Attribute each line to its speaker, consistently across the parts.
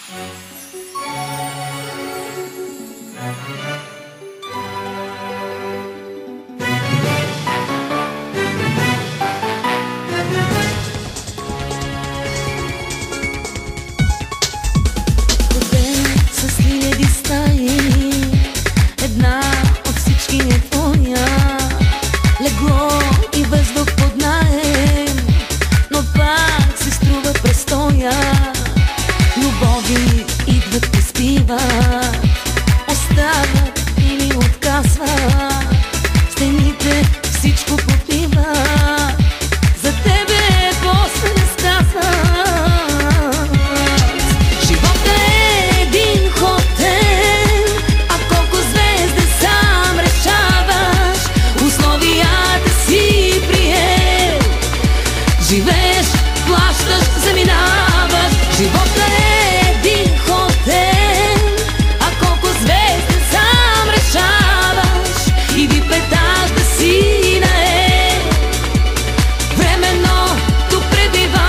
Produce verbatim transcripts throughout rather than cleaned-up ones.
Speaker 1: Любови идват, приспиват, остават или отказват. Стените всичко попива, за тебе после не сказват. Живота е един хотел, а колко звезди сам решаваш. Условията си приел, живееш, плащаш, заминаваш. Живота е един хотел, а колко звезди сам решаваш. И ви петаш да си наел, временното пребиваваш.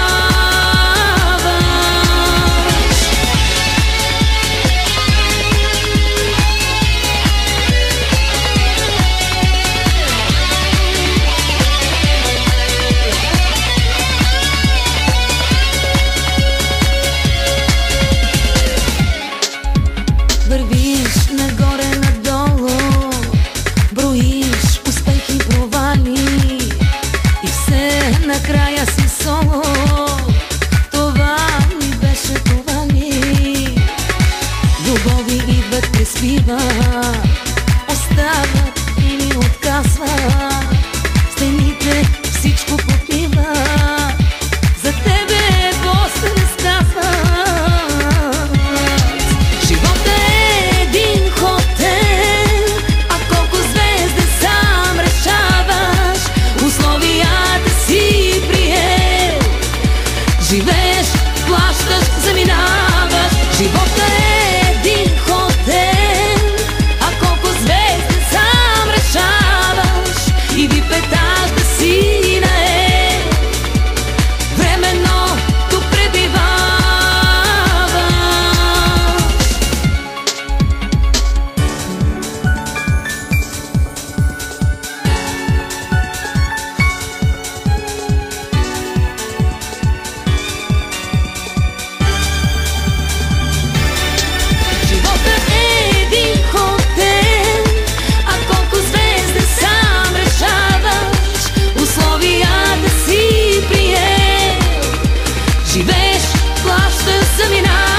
Speaker 1: Вървиш нагоре-надолу, броиш успехи и провали, и все накрая си соло. Това ми беше, това ми. Любови идват, приспиват, остават или отказват. Стените всичко попива, за тебе после не сказват. Живееш, плащаш, заминаваш. Живота е един хотел, а колко звезди сам решаваш. И ви петаш да си наел, временното пребиваваш. Живееш, плащаш, заминаваш.